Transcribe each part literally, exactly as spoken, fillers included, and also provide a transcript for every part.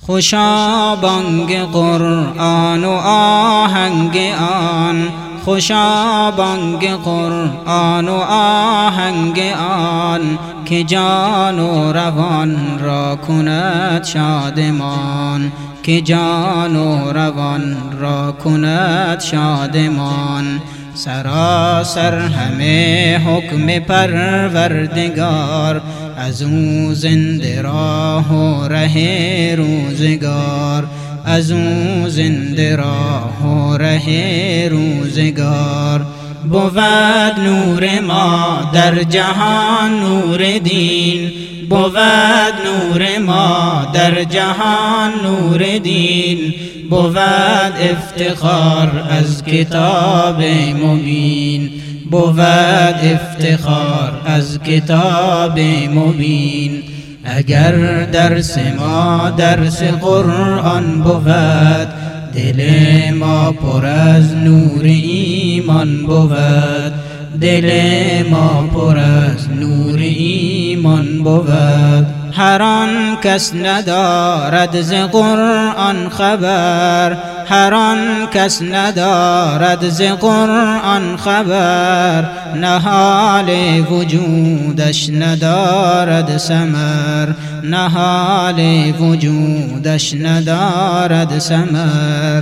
خوشا بانگ قرآن و آهنگ آن، خوشا بانگ قرآن و آهنگ آن، که جان و روان را کند شادمان، که جان و روان را کند شادمان. سراسر همه حکم پروردگار، از او زنده راه و ره روزگار، از او زنده راه و ره روزگار. بود نور ما در جهان نور دین، بود نور ما در جهان نور دین. بود افتخار از کتاب مبین، بود افتخار از کتاب مبین. اگر درس ما درس قرآن بود، دل ما پر از نور ایمان بود، دل ما پر از نور ایمان بود. هر آن کس ندارد ز قرآن خبر، هر آن کس ندارد ز قرآن خبر، نهال وجودش ندارد ثمر، نهال وجودش ندارد ثمر.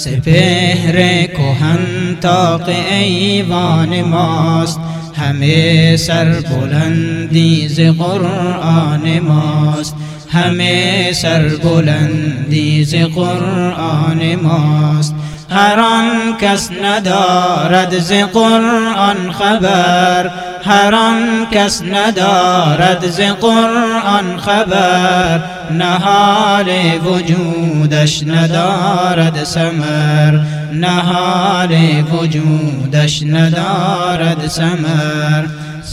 سپهر کهن طاق ایوان ماست، همه سر بلندی ز قرآن ماست، همه سر بلندی ز قرآن ماست. هر آن کس ندارد ز قرآن خبر، هر آن کس ندارد ز قرآن خبر، نهال وجودش ندارد ثمر، نهال وجودش ندارد ثمر.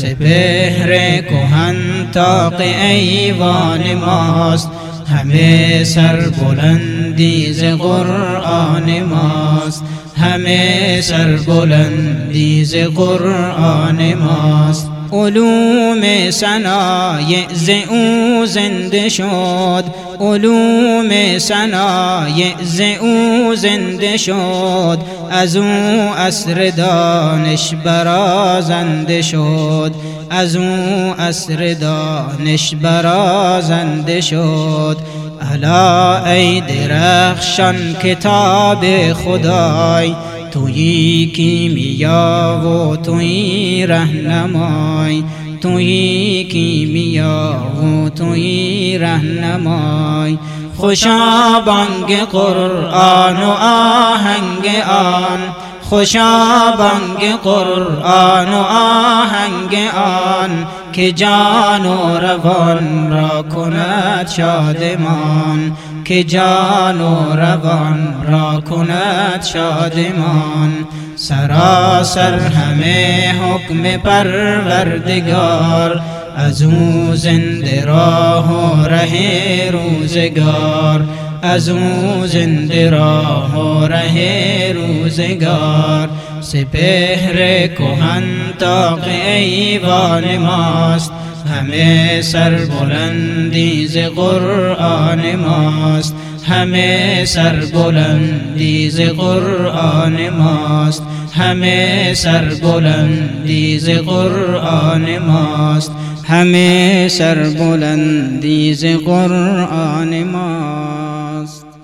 سپهر کهن طاق ایوان ماست، همه سر بلندی ز قرآن ماست، همه سر بلندی ز قرآن ماست. علوم صنایع ز او زنده شد، علوم صنایع ز او زنده شد. از او عصر دانش برازنده شد، از او عصر دانش برازنده شد. الا ای درخشان کتاب خدای، تویی کیمیا و تویی رهنمای، تویی کیمیا و تویی رهنمای. خوشا بانگ قرآن و آهنگ آن، خوشا بانگ قرآن و آهنگ آن، که جان و روان را کند شادمان، که جان و روان را کند شادمان. سراسر همه حکم پروردگار، از او زنده راه و ره روزگار، از او زنده راه و ره روزگار. سپهر کهن طاق ایوان ماست، همه سر بلندی ز قرآن ماست، همه سر بلندی ز قرآن ماست، همه سر بلندی ز قرآن ماست، همه سر بلندی ز قرآن ماست.